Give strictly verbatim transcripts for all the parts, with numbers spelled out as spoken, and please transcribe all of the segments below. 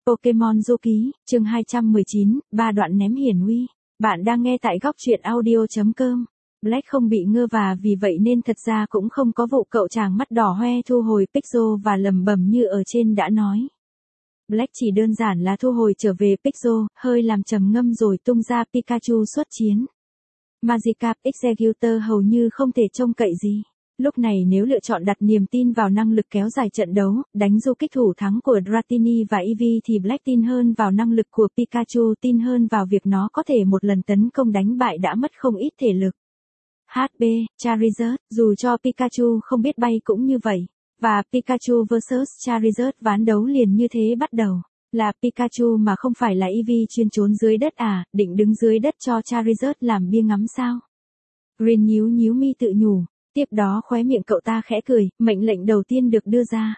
Pokemon Du Ký, chương hai trăm mười chín, ba đoạn ném hiển uy. Bạn đang nghe tại góc truyện audio chấm com. Black không bị ngơ và vì vậy nên thật ra cũng không có vụ cậu chàng mắt đỏ hoe thu hồi Pixel và lầm bầm như ở trên đã nói. Black chỉ đơn giản là thu hồi trở về Pixel, hơi làm trầm ngâm rồi tung ra Pikachu xuất chiến. Magikarp Executor hầu như không thể trông cậy gì. Lúc này nếu lựa chọn đặt niềm tin vào năng lực kéo dài trận đấu, đánh du kích thủ thắng của Dratini và Eevee thì Black tin hơn vào năng lực của Pikachu, tin hơn vào việc nó có thể một lần tấn công đánh bại đã mất không ít thể lực. hát pê, Charizard, dù cho Pikachu không biết bay cũng như vậy. Và Pikachu versus Charizard ván đấu liền như thế bắt đầu. Là Pikachu mà không phải là Eevee chuyên trốn dưới đất à, định đứng dưới đất cho Charizard làm bia ngắm sao? Green nhíu nhíu mi tự nhủ. Tiếp đó khóe miệng cậu ta khẽ cười, mệnh lệnh đầu tiên được đưa ra.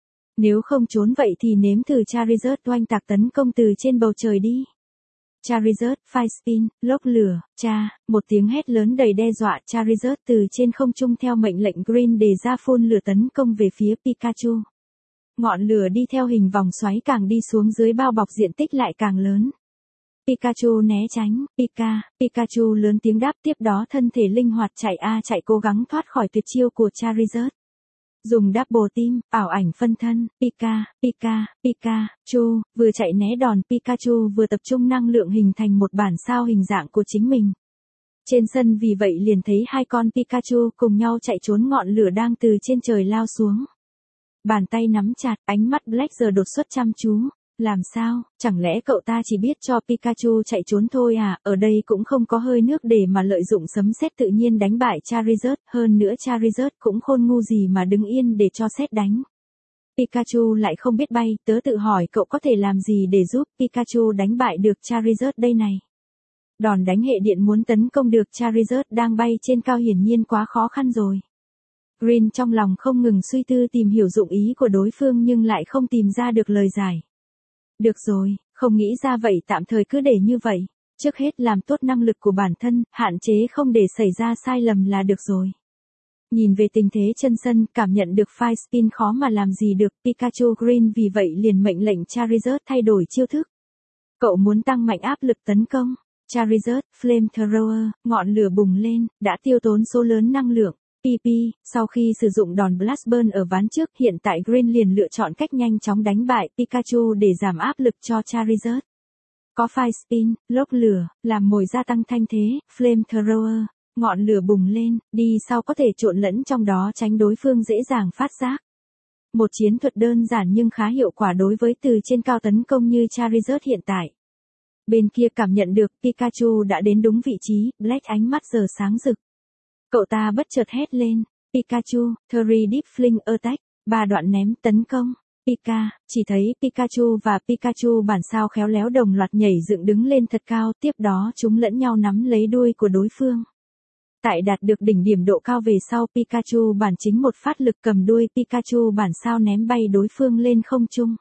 Nếu không trốn vậy thì nếm thử Charizard oanh tạc tấn công từ trên bầu trời đi. Charizard, Fire Spin, lốc lửa, cha, một tiếng hét lớn đầy đe dọa. Charizard từ trên không trung theo mệnh lệnh Green đề ra phun lửa tấn công về phía Pikachu. Ngọn lửa đi theo hình vòng xoáy càng đi xuống dưới bao bọc diện tích lại càng lớn. Pikachu né tránh, Pika, Pikachu lớn tiếng đáp, tiếp đó thân thể linh hoạt chạy a chạy cố gắng thoát khỏi tuyệt chiêu của Charizard. Dùng Double Team, ảo ảnh phân thân, Pika, Pika, Pika, Chu, vừa chạy né đòn Pikachu vừa tập trung năng lượng hình thành một bản sao hình dạng của chính mình. Trên sân vì vậy liền thấy hai con Pikachu cùng nhau chạy trốn ngọn lửa đang từ trên trời lao xuống. Bàn tay nắm chặt, ánh mắt Black giờ đột xuất chăm chú. Làm sao, chẳng lẽ cậu ta chỉ biết cho Pikachu chạy trốn thôi à, ở đây cũng không có hơi nước để mà lợi dụng sấm sét tự nhiên đánh bại Charizard, hơn nữa Charizard cũng khôn ngu gì mà đứng yên để cho sét đánh. Pikachu lại không biết bay, tớ tự hỏi cậu có thể làm gì để giúp Pikachu đánh bại được Charizard đây này. Đòn đánh hệ điện muốn tấn công được Charizard đang bay trên cao hiển nhiên quá khó khăn rồi. Green trong lòng không ngừng suy tư tìm hiểu dụng ý của đối phương nhưng lại không tìm ra được lời giải. Được rồi, không nghĩ ra vậy tạm thời cứ để như vậy. Trước hết làm tốt năng lực của bản thân, hạn chế không để xảy ra sai lầm là được rồi. Nhìn về tình thế chân sân, cảm nhận được Fire Spin khó mà làm gì được Pikachu. Green vì vậy liền mệnh lệnh Charizard thay đổi chiêu thức. Cậu muốn tăng mạnh áp lực tấn công. Charizard, Flamethrower, ngọn lửa bùng lên, đã tiêu tốn số lớn năng lượng. pê pê, sau khi sử dụng đòn Blast Burn ở ván trước, hiện tại Green liền lựa chọn cách nhanh chóng đánh bại Pikachu để giảm áp lực cho Charizard. Có Fire Spin, lốc lửa, làm mồi gia tăng thanh thế, Flamethrower, ngọn lửa bùng lên, đi sau có thể trộn lẫn trong đó tránh đối phương dễ dàng phát giác. Một chiến thuật đơn giản nhưng khá hiệu quả đối với từ trên cao tấn công như Charizard hiện tại. Bên kia cảm nhận được Pikachu đã đến đúng vị trí, Black ánh mắt giờ sáng rực. Cậu ta bất chợt hét lên, Pikachu, Three Deep Fling Attack, ba đoạn ném tấn công, Pika, chỉ thấy Pikachu và Pikachu bản sao khéo léo đồng loạt nhảy dựng đứng lên thật cao, tiếp đó chúng lẫn nhau nắm lấy đuôi của đối phương. Tại đạt được đỉnh điểm độ cao về sau Pikachu bản chính một phát lực cầm đuôi Pikachu bản sao ném bay đối phương lên không trung.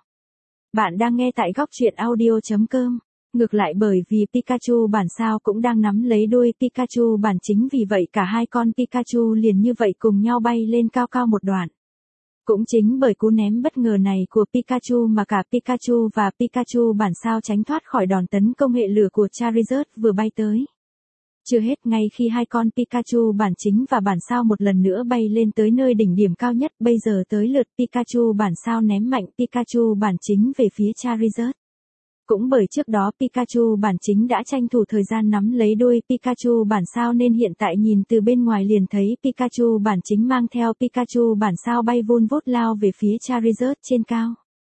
Bạn đang nghe tại góc truyện audio chấm com. Ngược lại bởi vì Pikachu bản sao cũng đang nắm lấy đuôi Pikachu bản chính vì vậy cả hai con Pikachu liền như vậy cùng nhau bay lên cao cao một đoạn. Cũng chính bởi cú ném bất ngờ này của Pikachu mà cả Pikachu và Pikachu bản sao tránh thoát khỏi đòn tấn công hệ lửa của Charizard vừa bay tới. Chưa hết, ngay khi hai con Pikachu bản chính và bản sao một lần nữa bay lên tới nơi đỉnh điểm cao nhất, bây giờ tới lượt Pikachu bản sao ném mạnh Pikachu bản chính về phía Charizard. Cũng bởi trước đó Pikachu bản chính đã tranh thủ thời gian nắm lấy đuôi Pikachu bản sao nên hiện tại nhìn từ bên ngoài liền thấy Pikachu bản chính mang theo Pikachu bản sao bay vun vút lao về phía Charizard trên cao.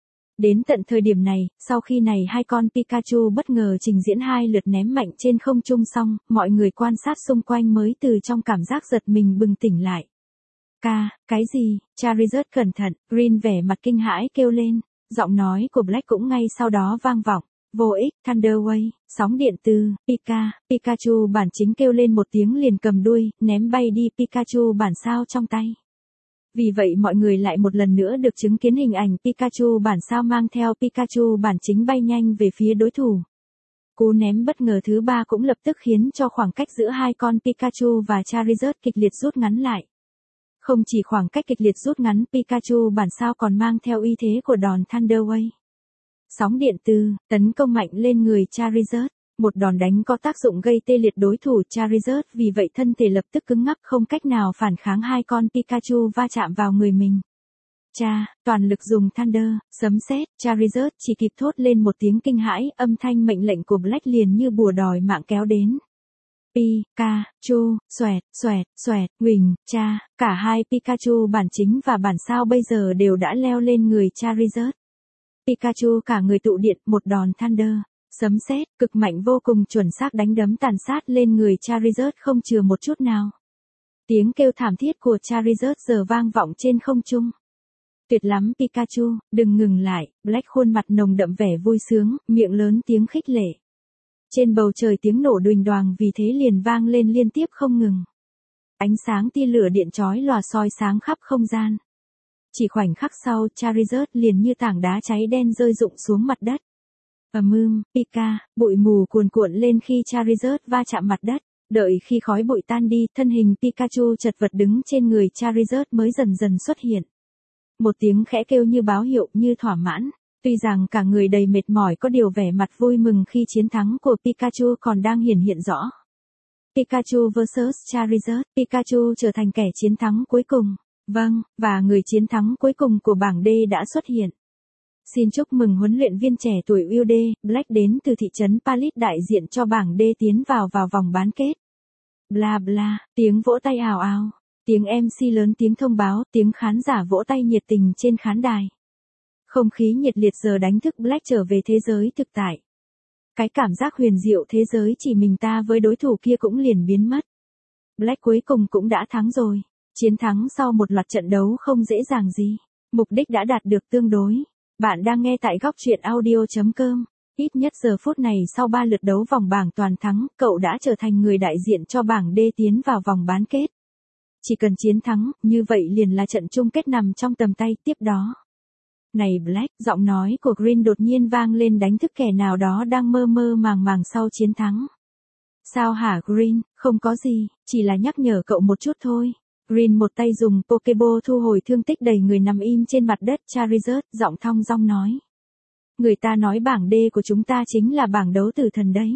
Đến tận thời điểm này, sau khi này hai con Pikachu bất ngờ trình diễn hai lượt ném mạnh trên không trung xong, mọi người quan sát xung quanh mới từ trong cảm giác giật mình bừng tỉnh lại. Ca, cái gì? Charizard cẩn thận, Green vẻ mặt kinh hãi kêu lên. Giọng nói của Black cũng ngay sau đó vang vọng. Vô ích, Thunder Wave, sóng điện từ, Pika, Pikachu bản chính kêu lên một tiếng liền cầm đuôi, ném bay đi Pikachu bản sao trong tay. Vì vậy mọi người lại một lần nữa được chứng kiến hình ảnh Pikachu bản sao mang theo Pikachu bản chính bay nhanh về phía đối thủ. Cú ném bất ngờ thứ ba cũng lập tức khiến cho khoảng cách giữa hai con Pikachu và Charizard kịch liệt rút ngắn lại. Không chỉ khoảng cách kịch liệt rút ngắn, Pikachu bản sao còn mang theo uy thế của đòn Thunder Wave. Sóng điện từ, tấn công mạnh lên người Charizard. Một đòn đánh có tác dụng gây tê liệt đối thủ Charizard, vì vậy thân thể lập tức cứng ngắc không cách nào phản kháng hai con Pikachu va chạm vào người mình. Cha, toàn lực dùng Thunder, sấm sét, Charizard chỉ kịp thốt lên một tiếng kinh hãi, âm thanh mệnh lệnh của Black liền như bùa đòi mạng kéo đến. Pikachu, xoẹt, xoẹt, xoẹt, huỳnh, cha, cả hai Pikachu bản chính và bản sao bây giờ đều đã leo lên người Charizard. Pikachu cả người tụ điện, một đòn Thunder, sấm sét, cực mạnh vô cùng chuẩn xác đánh đấm tàn sát lên người Charizard không chừa một chút nào. Tiếng kêu thảm thiết của Charizard giờ vang vọng trên không trung. Tuyệt lắm Pikachu, đừng ngừng lại, Black khuôn mặt nồng đậm vẻ vui sướng, miệng lớn tiếng khích lệ. Trên bầu trời tiếng nổ đùng đoàng vì thế liền vang lên liên tiếp không ngừng. Ánh sáng tia lửa điện chói lòa soi sáng khắp không gian. Chỉ khoảnh khắc sau, Charizard liền như tảng đá cháy đen rơi rụng xuống mặt đất. Ầm ưm, Pika, bụi mù cuồn cuộn lên khi Charizard va chạm mặt đất. Đợi khi khói bụi tan đi, thân hình Pikachu chật vật đứng trên người Charizard mới dần dần xuất hiện. Một tiếng khẽ kêu như báo hiệu, như thỏa mãn. Tuy rằng cả người đầy mệt mỏi có điều vẻ mặt vui mừng khi chiến thắng của Pikachu còn đang hiển hiện rõ. Pikachu versus Charizard, Pikachu trở thành kẻ chiến thắng cuối cùng. Vâng, và người chiến thắng cuối cùng của bảng D đã xuất hiện. Xin chúc mừng huấn luyện viên trẻ tuổi u đê, Black đến từ thị trấn Palit đại diện cho bảng D tiến vào vào vòng bán kết. Bla bla, tiếng vỗ tay ào ào, tiếng em xê lớn tiếng thông báo, tiếng khán giả vỗ tay nhiệt tình trên khán đài. Không khí nhiệt liệt giờ đánh thức Black trở về thế giới thực tại. Cái cảm giác huyền diệu thế giới chỉ mình ta với đối thủ kia cũng liền biến mất. Black cuối cùng cũng đã thắng rồi. Chiến thắng sau một loạt trận đấu không dễ dàng gì. Mục đích đã đạt được tương đối. Bạn đang nghe tại góc truyện audio chấm com. Ít nhất giờ phút này sau ba lượt đấu vòng bảng toàn thắng, cậu đã trở thành người đại diện cho bảng D tiến vào vòng bán kết. Chỉ cần chiến thắng, như vậy liền là trận chung kết nằm trong tầm tay tiếp đó. Này Black, giọng nói của Green đột nhiên vang lên đánh thức kẻ nào đó đang mơ mơ màng màng sau chiến thắng. Sao hả Green, không có gì, chỉ là nhắc nhở cậu một chút thôi. Green một tay dùng Pokeball thu hồi thương tích đầy người nằm im trên mặt đất Charizard, giọng thong dong nói. Người ta nói bảng D của chúng ta chính là bảng đấu tử thần đấy.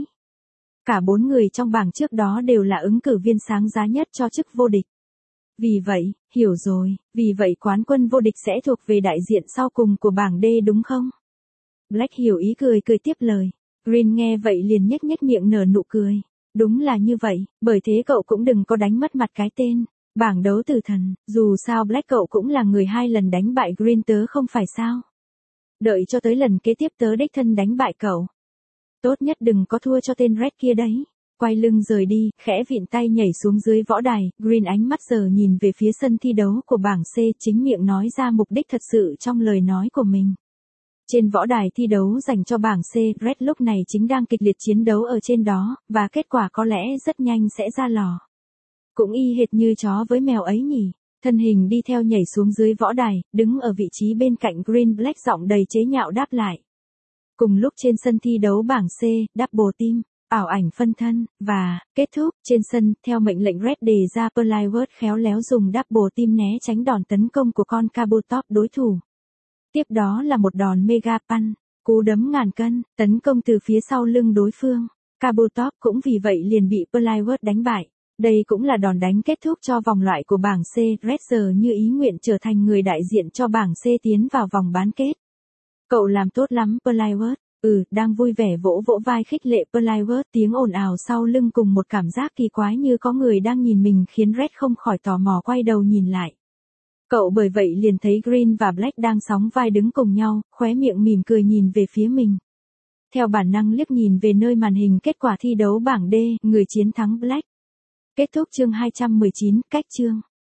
Cả bốn người trong bảng trước đó đều là ứng cử viên sáng giá nhất cho chức vô địch. Vì vậy, hiểu rồi, vì vậy quán quân vô địch sẽ thuộc về đại diện sau cùng của bảng D đúng không? Black hiểu ý cười cười tiếp lời. Green nghe vậy liền nhếch nhếch miệng nở nụ cười. Đúng là như vậy, bởi thế cậu cũng đừng có đánh mất mặt cái tên. Bảng đấu tử thần, dù sao Black cậu cũng là người hai lần đánh bại Green tớ không phải sao? Đợi cho tới lần kế tiếp tớ đích thân đánh bại cậu. Tốt nhất đừng có thua cho tên Red kia đấy. Quay lưng rời đi, khẽ vịn tay nhảy xuống dưới võ đài, Green ánh mắt giờ nhìn về phía sân thi đấu của bảng C, chính miệng nói ra mục đích thật sự trong lời nói của mình. Trên võ đài thi đấu dành cho bảng C, Red lúc này chính đang kịch liệt chiến đấu ở trên đó, và kết quả có lẽ rất nhanh sẽ ra lò. Cũng y hệt như chó với mèo ấy nhỉ. Thân hình đi theo nhảy xuống dưới võ đài, đứng ở vị trí bên cạnh Green, Black giọng đầy chế nhạo đáp lại. Cùng lúc trên sân thi đấu bảng C, Double Team, ảo ảnh phân thân, và, kết thúc, trên sân, theo mệnh lệnh Red đề ra Plywood khéo léo dùng Double Team né tránh đòn tấn công của con Kabutops đối thủ. Tiếp đó là một đòn Mega Punch, cú đấm ngàn cân, tấn công từ phía sau lưng đối phương. Kabutops cũng vì vậy liền bị Plywood đánh bại. Đây cũng là đòn đánh kết thúc cho vòng loại của bảng C, Red giờ như ý nguyện trở thành người đại diện cho bảng C tiến vào vòng bán kết. Cậu làm tốt lắm Plywood. Ừ, đang vui vẻ vỗ vỗ vai khích lệ Plywood, tiếng ồn ào sau lưng cùng một cảm giác kỳ quái như có người đang nhìn mình khiến Red không khỏi tò mò quay đầu nhìn lại. Cậu bởi vậy liền thấy Green và Black đang sóng vai đứng cùng nhau, khóe miệng mỉm cười nhìn về phía mình. Theo bản năng liếc nhìn về nơi màn hình kết quả thi đấu bảng D, người chiến thắng Black. Kết thúc chương hai trăm mười chín, cách chương.